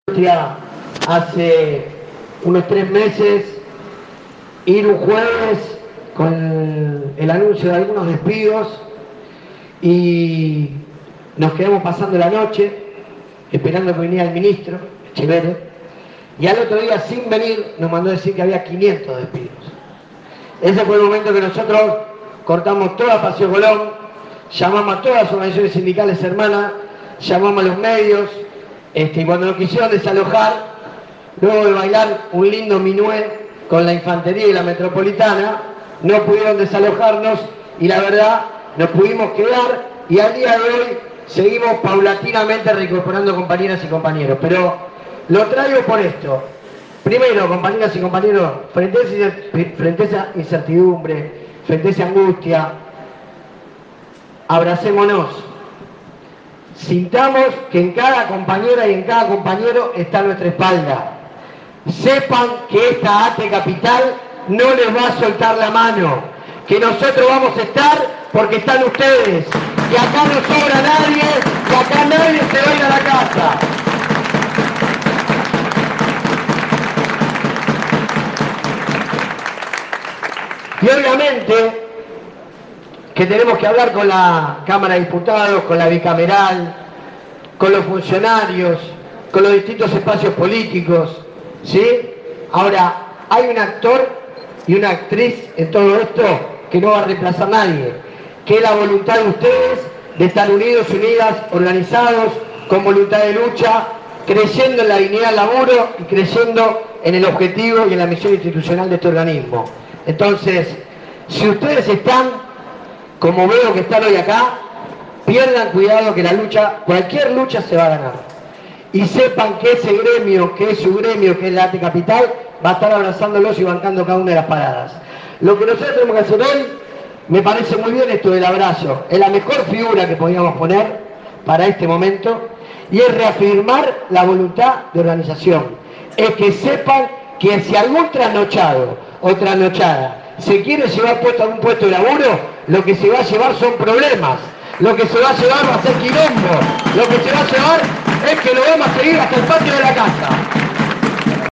Industria hace unos 3 meses ir un jueves con el anuncio de algunos despidos y nos quedamos pasando la noche esperando que viniera el ministro Echeverri, y al otro día, sin venir, nos mandó a decir que había 500 despidos. Ese fue el momento que nosotros cortamos toda Paseo Colón, llamamos a todas las organizaciones sindicales hermanas, llamamos a los medios, y cuando nos quisieron desalojar, luego de bailar un lindo minué con la infantería y la metropolitana, no pudieron desalojarnos y la verdad nos pudimos quedar, y al día de hoy seguimos paulatinamente reincorporando compañeras y compañeros. Pero lo traigo por esto. Primero, compañeras y compañeros, frente a esa incertidumbre, frente a esa angustia, abracémonos. Sintamos que en cada compañera y en cada compañero está nuestra espalda. Sepan que esta ATE Capital no les va a soltar la mano, que nosotros vamos a estar porque están ustedes, que acá no sobra nadie, que acá nadie se va a ir a la casa. Y obviamente que tenemos que hablar con la Cámara de Diputados, con la bicameral, con los funcionarios, con los distintos espacios políticos, ¿sí? Ahora, hay un actor y una actriz en todo esto que no va a reemplazar a nadie, que es la voluntad de ustedes de estar unidos, unidas, organizados, con voluntad de lucha, creyendo en la dignidad del laburo y creyendo en el objetivo y en la misión institucional de este organismo. Entonces, si ustedes están, como veo que están hoy acá, pierdan cuidado que la lucha, cualquier lucha se va a ganar. Y sepan que ese gremio, que es su gremio, que es la ATE Capital, va a estar abrazándolos y bancando cada una de las paradas. Lo que nosotros tenemos que hacer hoy, me parece muy bien esto del abrazo, es la mejor figura que podíamos poner para este momento, y es reafirmar la voluntad de organización. Es que sepan que si algún trasnochado o trasnochada se quiere llevar puesto a un puesto de laburo, lo que se va a llevar son problemas, lo que se va a llevar va a ser quilombo, lo que se va a llevar es que lo vamos a seguir hasta el patio de la casa.